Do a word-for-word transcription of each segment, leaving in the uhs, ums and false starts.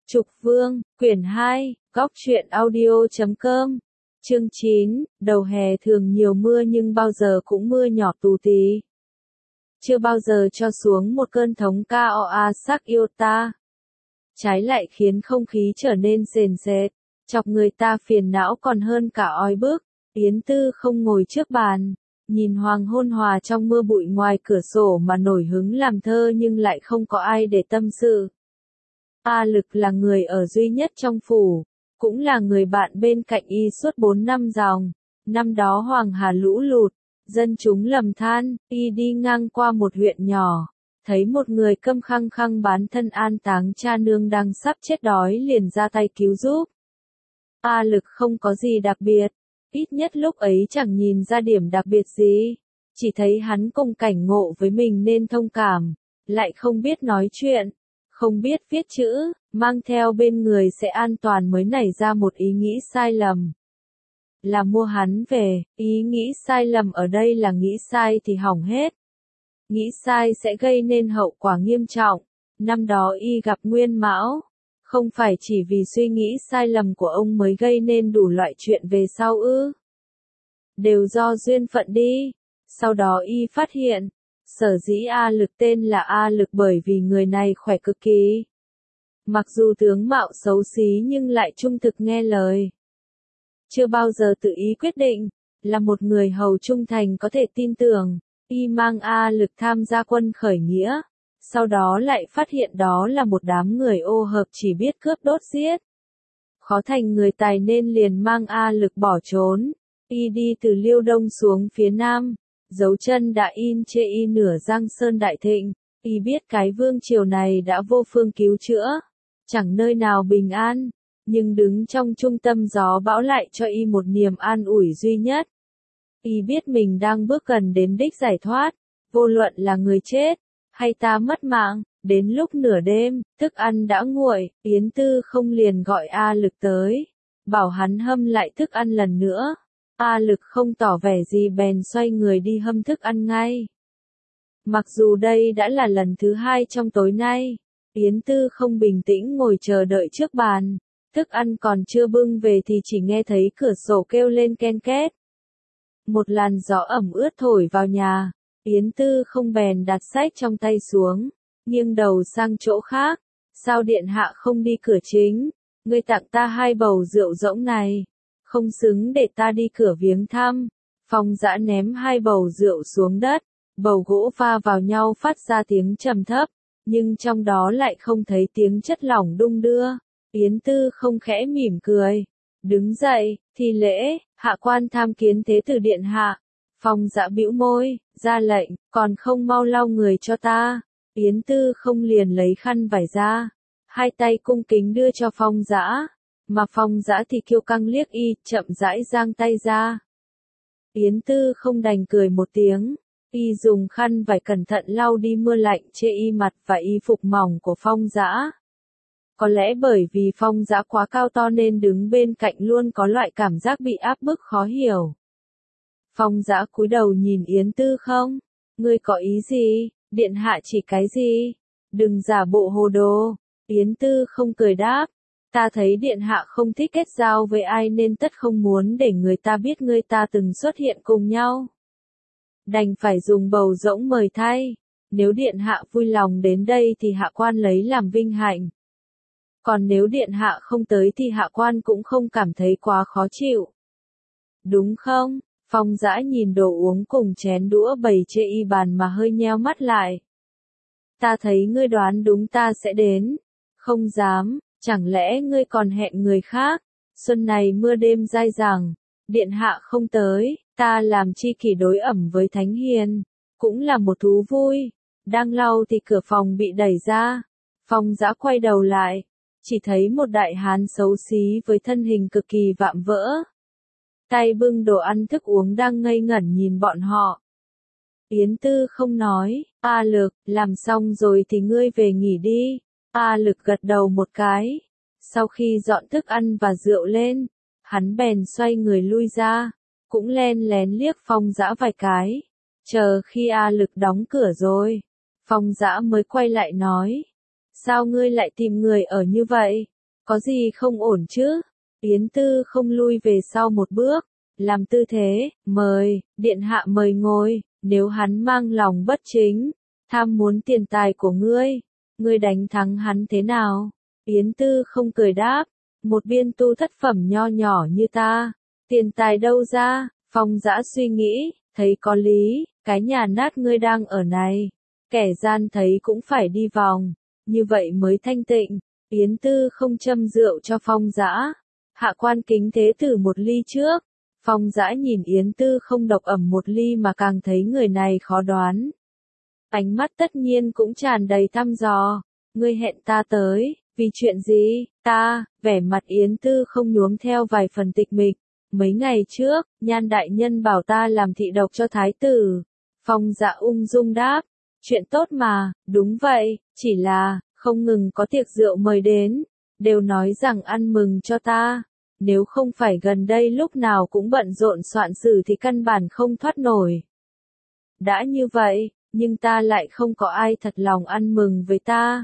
Trục Vương, quyển hai, góc truyện audio chấm com, chương chín, đầu hè thường nhiều mưa nhưng bao giờ cũng mưa nhỏ tù tí. Chưa bao giờ cho xuống một cơn thống ca o a sắc yêu ta. Trái lại khiến không khí trở nên sền sệt, chọc người ta phiền não còn hơn cả oi bức. Yến Tư không ngồi trước bàn, nhìn hoàng hôn hòa trong mưa bụi ngoài cửa sổ mà nổi hứng làm thơ nhưng lại không có ai để tâm sự. A Lực là người ở duy nhất trong phủ, cũng là người bạn bên cạnh y suốt bốn năm dòng. Năm đó Hoàng Hà lũ lụt, dân chúng lầm than, y đi ngang qua một huyện nhỏ, thấy một người câm khăng khăng bán thân an táng cha nương đang sắp chết đói liền ra tay cứu giúp. A Lực không có gì đặc biệt, ít nhất lúc ấy chẳng nhìn ra điểm đặc biệt gì, chỉ thấy hắn cùng cảnh ngộ với mình nên thông cảm, lại không biết nói chuyện, không biết viết chữ, mang theo bên người sẽ an toàn mới nảy ra một ý nghĩ sai lầm. Là mua hắn về, ý nghĩ sai lầm ở đây là nghĩ sai thì hỏng hết. Nghĩ sai sẽ gây nên hậu quả nghiêm trọng. Năm đó y gặp Nguyên Mão, không phải chỉ vì suy nghĩ sai lầm của ông mới gây nên đủ loại chuyện về sau ư. Đều do duyên phận đi. Sau đó y phát hiện, sở dĩ A Lực tên là A Lực bởi vì người này khỏe cực kỳ. Mặc dù tướng mạo xấu xí nhưng lại trung thực nghe lời. Chưa bao giờ tự ý quyết định, là một người hầu trung thành có thể tin tưởng, y mang A Lực tham gia quân khởi nghĩa. Sau đó lại phát hiện đó là một đám người ô hợp chỉ biết cướp đốt giết. Khó thành người tài nên liền mang A Lực bỏ trốn. Y đi từ Liêu Đông xuống phía Nam. Dấu chân đã in chê y nửa Giang Sơn đại thịnh, y biết cái vương triều này đã vô phương cứu chữa, chẳng nơi nào bình an, nhưng đứng trong trung tâm gió bão lại cho y một niềm an ủi duy nhất. Y biết mình đang bước gần đến đích giải thoát, vô luận là người chết, hay ta mất mạng, đến lúc nửa đêm, thức ăn đã nguội, Yến Tư không liền gọi A Lực tới, bảo hắn hâm lại thức ăn lần nữa. A Lực không tỏ vẻ gì bèn xoay người đi hâm thức ăn ngay. Mặc dù đây đã là lần thứ hai trong tối nay, Yến Tư không bình tĩnh ngồi chờ đợi trước bàn, thức ăn còn chưa bưng về thì chỉ nghe thấy cửa sổ kêu lên ken két. Một làn gió ẩm ướt thổi vào nhà, Yến Tư không bèn đặt sách trong tay xuống, nghiêng đầu sang chỗ khác, sao điện hạ không đi cửa chính, ngươi tặng ta hai bầu rượu rỗng này. Không xứng để ta đi cửa viếng thăm. Phong Dã ném hai bầu rượu xuống đất, bầu gỗ va vào nhau phát ra tiếng trầm thấp, nhưng trong đó lại không thấy tiếng chất lỏng đung đưa. Yến Tư không khẽ mỉm cười, đứng dậy, thi lễ, hạ quan tham kiến thế tử điện hạ. Phong Dã bĩu môi, ra lệnh, còn không mau lau người cho ta. Yến Tư không liền lấy khăn vải ra, hai tay cung kính đưa cho Phong Dã. Mà Phong Dã thì kiêu căng liếc y, chậm rãi giang tay ra. Yến Tư không đành cười một tiếng, y dùng khăn vải cẩn thận lau đi mưa lạnh trên y mặt và y phục mỏng của Phong Dã. Có lẽ bởi vì Phong Dã quá cao to nên đứng bên cạnh luôn có loại cảm giác bị áp bức khó hiểu. Phong Dã cúi đầu nhìn Yến Tư không? Ngươi có ý gì? Điện hạ chỉ cái gì? Đừng giả bộ hồ đồ. Yến Tư không cười đáp. Ta thấy điện hạ không thích kết giao với ai nên tất không muốn để người ta biết người ta từng xuất hiện cùng nhau. Đành phải dùng bầu rỗng mời thay. Nếu điện hạ vui lòng đến đây thì hạ quan lấy làm vinh hạnh. Còn nếu điện hạ không tới thì hạ quan cũng không cảm thấy quá khó chịu. Đúng không? Phong Dã nhìn đồ uống cùng chén đũa bày trên y bàn mà hơi nheo mắt lại. Ta thấy ngươi đoán đúng ta sẽ đến. Không dám. Chẳng lẽ ngươi còn hẹn người khác? Xuân này mưa đêm dai dẳng, điện hạ không tới, ta làm chi kỷ đối ẩm với Thánh Hiền, cũng là một thú vui. Đang lau thì cửa phòng bị đẩy ra, Phong Dã quay đầu lại, chỉ thấy một đại hán xấu xí với thân hình cực kỳ vạm vỡ. Tay bưng đồ ăn thức uống đang ngây ngẩn nhìn bọn họ. Yến Tư không nói, A Lực, làm xong rồi thì ngươi về nghỉ đi. A Lực gật đầu một cái. Sau khi dọn thức ăn và rượu lên, hắn bèn xoay người lui ra, cũng len lén liếc Phong Dã vài cái. Chờ khi A Lực đóng cửa rồi, Phong Dã mới quay lại nói. Sao ngươi lại tìm người ở như vậy? Có gì không ổn chứ? Yến Tư không lui về sau một bước, làm tư thế, mời, điện hạ mời ngồi, nếu hắn mang lòng bất chính, tham muốn tiền tài của ngươi, ngươi đánh thắng hắn thế nào? Yến Tư không cười đáp, một biên tu thất phẩm nho nhỏ như ta, tiền tài đâu ra? Phong Dã suy nghĩ, thấy có lý, cái nhà nát ngươi đang ở này, kẻ gian thấy cũng phải đi vòng, như vậy mới thanh tịnh. Yến Tư không châm rượu cho Phong Dã, hạ quan kính thế tử một ly trước. Phong Dã nhìn Yến Tư không độc ẩm một ly mà càng thấy người này khó đoán. Ánh mắt tất nhiên cũng tràn đầy thăm dò, ngươi hẹn ta tới, vì chuyện gì? Ta, vẻ mặt Yến Tư không nhuốm theo vài phần tịch mịch. Mấy ngày trước, Nhan đại nhân bảo ta làm thị độc cho thái tử. Phong Dã ung dung đáp, chuyện tốt mà, đúng vậy, chỉ là, không ngừng có tiệc rượu mời đến, đều nói rằng ăn mừng cho ta. Nếu không phải gần đây lúc nào cũng bận rộn soạn sử thì căn bản không thoát nổi. Đã như vậy, nhưng ta lại không có ai thật lòng ăn mừng với ta.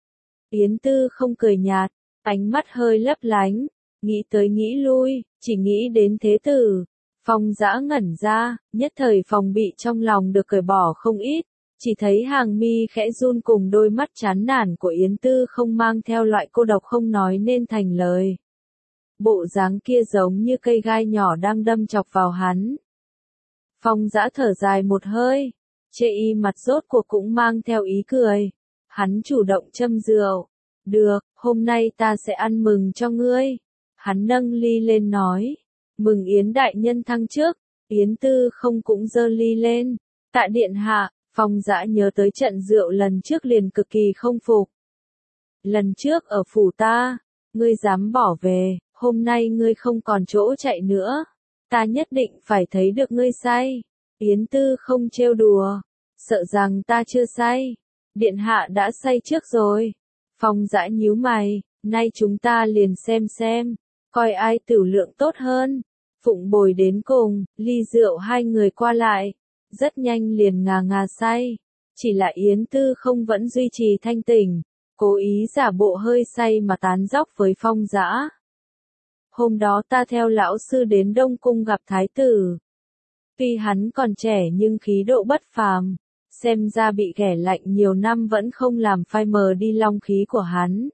Yến Tư không cười nhạt, ánh mắt hơi lấp lánh, nghĩ tới nghĩ lui, chỉ nghĩ đến thế tử. Phong Dã ngẩn ra, nhất thời phòng bị trong lòng được cởi bỏ không ít, chỉ thấy hàng mi khẽ run cùng đôi mắt chán nản của Yến Tư không mang theo loại cô độc không nói nên thành lời. Bộ dáng kia giống như cây gai nhỏ đang đâm chọc vào hắn. Phong Dã thở dài một hơi, chê y mặt rốt cuộc cũng mang theo ý cười. Hắn chủ động châm rượu. Được, hôm nay ta sẽ ăn mừng cho ngươi. Hắn nâng ly lên nói. Mừng Yến đại nhân thăng chức. Yến Tư không cũng giơ ly lên. Tạ điện hạ, Phong Dã nhớ tới trận rượu lần trước liền cực kỳ không phục. Lần trước ở phủ ta, ngươi dám bỏ về, hôm nay ngươi không còn chỗ chạy nữa. Ta nhất định phải thấy được ngươi say. Yến Tư không trêu đùa. Sợ rằng ta chưa say. Điện hạ đã say trước rồi. Phong Dã nhíu mày, nay chúng ta liền xem xem, coi ai tửu lượng tốt hơn. Phụng bồi đến cùng, ly rượu hai người qua lại, rất nhanh liền ngà ngà say. Chỉ là Yến Tư không vẫn duy trì thanh tỉnh, cố ý giả bộ hơi say mà tán dóc với Phong Dã. Hôm đó ta theo lão sư đến Đông Cung gặp thái tử. Tuy hắn còn trẻ nhưng khí độ bất phàm, xem ra bị ghẻ lạnh nhiều năm vẫn không làm phai mờ đi long khí của hắn.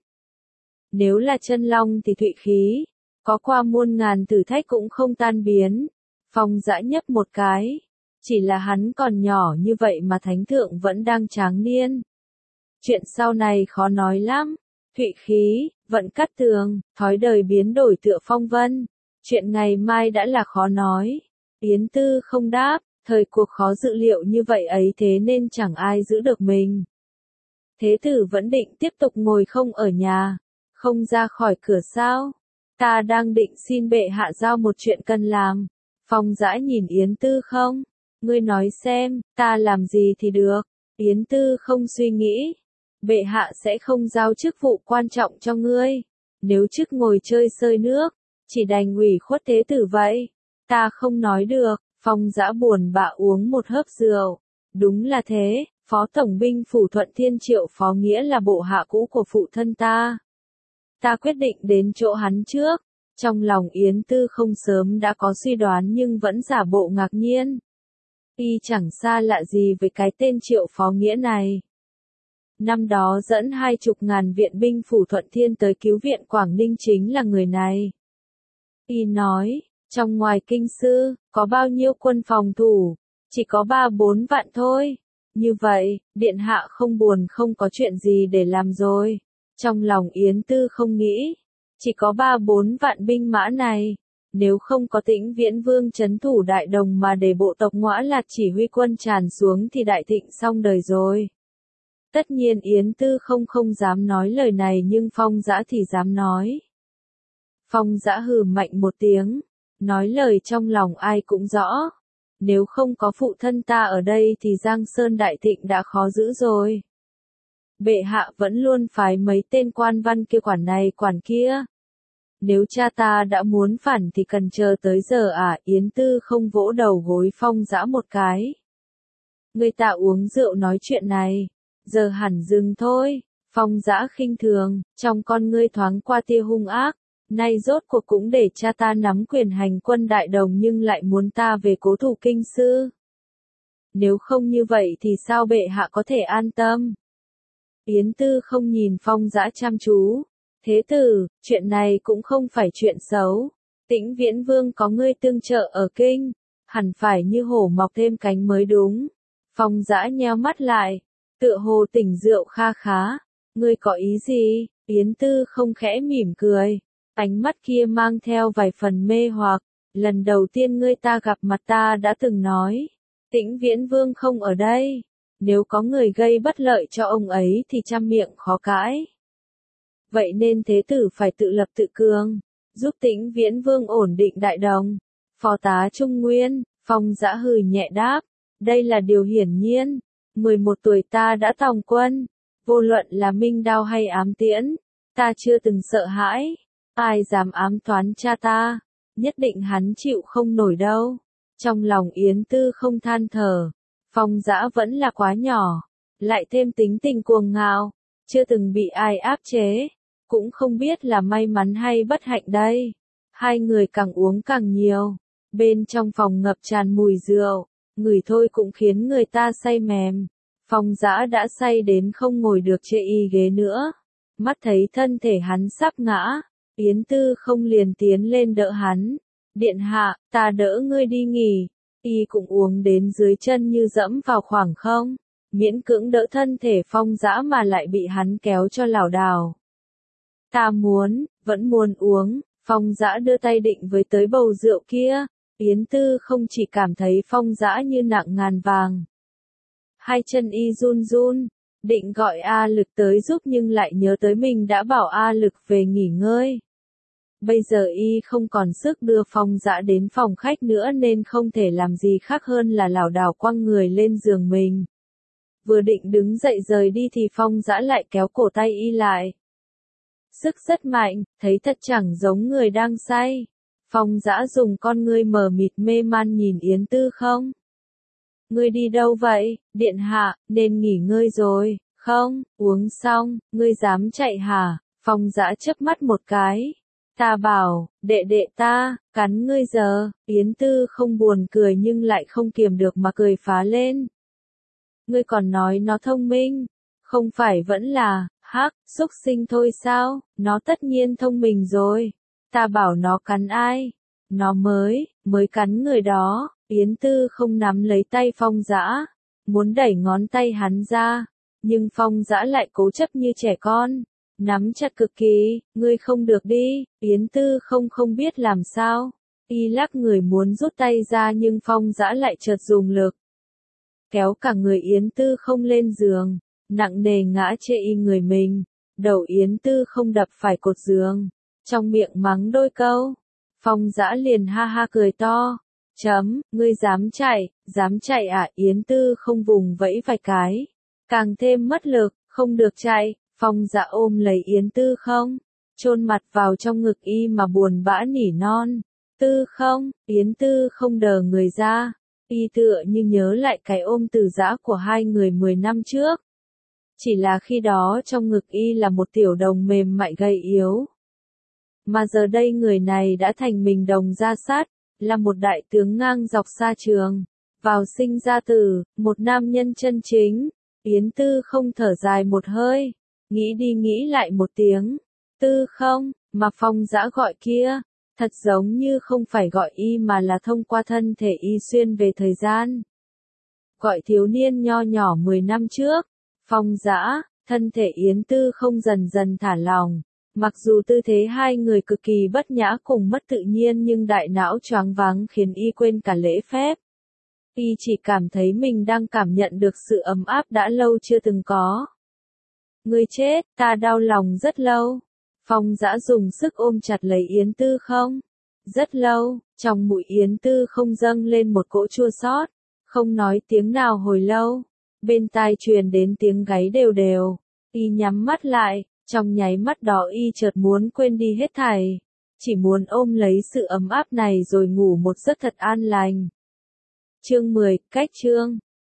Nếu là chân long thì thụy khí, có qua muôn ngàn thử thách cũng không tan biến. Phong Dã nhấp một cái, chỉ là hắn còn nhỏ như vậy mà thánh thượng vẫn đang tráng niên. Chuyện sau này khó nói lắm, thụy khí, vận cắt tường, thói đời biến đổi tựa phong vân. Chuyện ngày mai đã là khó nói. Yến Tư không đáp, thời cuộc khó dự liệu như vậy ấy thế nên chẳng ai giữ được mình. Thế tử vẫn định tiếp tục ngồi không ở nhà, không ra khỏi cửa sao? Ta đang định xin bệ hạ giao một chuyện cần làm. Phong Dã nhìn Yến Tư không? Ngươi nói xem, ta làm gì thì được. Yến Tư không suy nghĩ. Bệ hạ sẽ không giao chức vụ quan trọng cho ngươi. Nếu chức ngồi chơi sơi nước, chỉ đành ủy khuất thế tử vậy. Ta không nói được. Phong Dã buồn bã uống một hớp rượu. Đúng là thế, Phó Tổng binh phủ Thuận Thiên Triệu Phó Nghĩa là bộ hạ cũ của phụ thân ta. Ta quyết định đến chỗ hắn trước. Trong lòng Yến Tư không sớm đã có suy đoán nhưng vẫn giả bộ ngạc nhiên. Y chẳng xa lạ gì với cái tên Triệu Phó Nghĩa này. Năm đó dẫn hai chục ngàn viện binh phủ Thuận Thiên tới cứu viện Quảng Ninh chính là người này. Y nói, trong ngoài kinh sư, có bao nhiêu quân phòng thủ, chỉ có ba bốn vạn thôi. Như vậy, điện hạ không buồn không có chuyện gì để làm rồi. Trong lòng Yến Tư không nghĩ, chỉ có ba bốn vạn binh mã này. Nếu không có Tĩnh Viễn Vương trấn thủ Đại Đồng mà để bộ tộc Ngõa Lạt chỉ huy quân tràn xuống thì đại thịnh xong đời rồi. Tất nhiên Yến Tư không không dám nói lời này nhưng Phong Dã thì dám nói. Phong Dã hừ mạnh một tiếng, nói lời trong lòng ai cũng rõ. Nếu không có phụ thân ta ở đây thì Giang Sơn đại thịnh đã khó giữ rồi. Bệ hạ vẫn luôn phái mấy tên quan văn kia quản này quản kia. Nếu cha ta đã muốn phản thì cần chờ tới giờ à? Yến Tư không vỗ đầu gối Phong Dã một cái. Người ta uống rượu nói chuyện này, giờ hẳn dừng thôi. Phong Dã khinh thường, trong con ngươi thoáng qua tia hung ác, nay rốt cuộc cũng để cha ta nắm quyền hành quân đại đồng nhưng lại muốn ta về cố thủ kinh sư. Nếu không như vậy thì sao bệ hạ có thể an tâm? Yến Tư không nhìn Phong Dã chăm chú. Thế tử, chuyện này cũng không phải chuyện xấu. Tĩnh Viễn Vương có ngươi tương trợ ở kinh, hẳn phải như hổ mọc thêm cánh mới đúng. Phong Dã nheo mắt lại, tựa hồ tỉnh rượu kha khá. Ngươi có ý gì? Yến Tư không khẽ mỉm cười, ánh mắt kia mang theo vài phần mê hoặc. Lần đầu tiên ngươi ta gặp mặt ta đã từng nói, Tĩnh Viễn Vương không ở đây, nếu có người gây bất lợi cho ông ấy thì trăm miệng khó cãi. Vậy nên thế tử phải tự lập tự cường, giúp Tĩnh Viễn Vương ổn định đại đồng. Phó tá Trung Nguyên, Phong Dã hừ nhẹ đáp, đây là điều hiển nhiên. mười một tuổi ta đã tòng quân, vô luận là minh đao hay ám tiễn, ta chưa từng sợ hãi. Ai dám ám toán cha ta, nhất định hắn chịu không nổi đâu. Trong lòng Yến Tư không than thở, Phong Dã vẫn là quá nhỏ, lại thêm tính tình cuồng ngạo, chưa từng bị ai áp chế, cũng không biết là may mắn hay bất hạnh đây. Hai người càng uống càng nhiều, bên trong phòng ngập tràn mùi rượu, ngửi thôi cũng khiến người ta say mềm. Phong Dã đã say đến không ngồi được trên y ghế nữa, mắt thấy thân thể hắn sắp ngã, Yến Tư không liền tiến lên đỡ hắn. Điện hạ, ta đỡ ngươi đi nghỉ. Y cũng uống đến dưới chân như dẫm vào khoảng không, miễn cưỡng đỡ thân thể Phong Dã mà lại bị hắn kéo cho lảo đảo. Ta muốn, vẫn muốn uống. Phong Dã đưa tay định với tới bầu rượu kia. Yến Tư không chỉ cảm thấy Phong Dã như nặng ngàn vàng. Hai chân y run run, định gọi A Lực tới giúp nhưng lại nhớ tới mình đã bảo A Lực về nghỉ ngơi. Bây giờ y không còn sức đưa Phong Dã đến phòng khách nữa nên không thể làm gì khác hơn là lảo đảo quăng người lên giường mình. Vừa định đứng dậy rời đi thì Phong Dã lại kéo cổ tay y lại. Sức rất mạnh, thấy thật chẳng giống người đang say. Phong Dã dùng con ngươi mờ mịt mê man nhìn Yến Tư không. Ngươi đi đâu vậy, điện hạ, nên nghỉ ngơi rồi, không, uống xong, ngươi dám chạy hả? Phong Dã chớp mắt một cái. Ta bảo, đệ đệ ta, cắn ngươi giờ. Yến Tư không buồn cười nhưng lại không kiềm được mà cười phá lên. Ngươi còn nói nó thông minh, không phải vẫn là, hắc, xúc sinh thôi sao, nó tất nhiên thông minh rồi. Ta bảo nó cắn ai, nó mới, mới cắn người đó. Yến Tư không nắm lấy tay Phong Dã, muốn đẩy ngón tay hắn ra, nhưng Phong Dã lại cố chấp như trẻ con. Nắm chặt cực kỳ, ngươi không được đi. Yến Tư không không biết làm sao. Y lắc người muốn rút tay ra nhưng Phong Dã lại chợt dùng lực. Kéo cả người Yến Tư không lên giường, nặng nề ngã chê y người mình. Đầu Yến Tư không đập phải cột giường, trong miệng mắng đôi câu. Phong Dã liền ha ha cười to. Chấm, ngươi dám chạy, dám chạy à? Yến Tư không vùng vẫy vài cái, càng thêm mất lực, không được chạy. Phong Dã ôm lấy Yến Tư không, chôn mặt vào trong ngực y mà buồn bã nỉ non. Tư không, Yến Tư không đờ người ra, y tựa như nhớ lại cái ôm từ giã của hai người mười năm trước. Chỉ là khi đó trong ngực y là một tiểu đồng mềm mại gầy yếu. Mà giờ đây người này đã thành mình đồng ra sát, là một đại tướng ngang dọc xa trường, vào sinh ra tử, một nam nhân chân chính. Yến Tư không thở dài một hơi. Nghĩ đi nghĩ lại một tiếng, Tư không, mà Phong Dã gọi kia, thật giống như không phải gọi y mà là thông qua thân thể y xuyên về thời gian. Gọi thiếu niên nho nhỏ mười năm trước, Phong Dã, thân thể Yến Tư không dần dần thả lòng, mặc dù tư thế hai người cực kỳ bất nhã cùng mất tự nhiên nhưng đại não choáng váng khiến y quên cả lễ phép. Y chỉ cảm thấy mình đang cảm nhận được sự ấm áp đã lâu chưa từng có. Ngươi chết, ta đau lòng rất lâu. Phong Dã dùng sức ôm chặt lấy Yến Tư không. Rất lâu, trong mũi Yến Tư không dâng lên một cỗ chua xót, không nói tiếng nào hồi lâu. Bên tai truyền đến tiếng gáy đều đều. Y nhắm mắt lại, trong nháy mắt đó y chợt muốn quên đi hết thảy. Chỉ muốn ôm lấy sự ấm áp này rồi ngủ một giấc thật an lành. Chương mười, cách chương.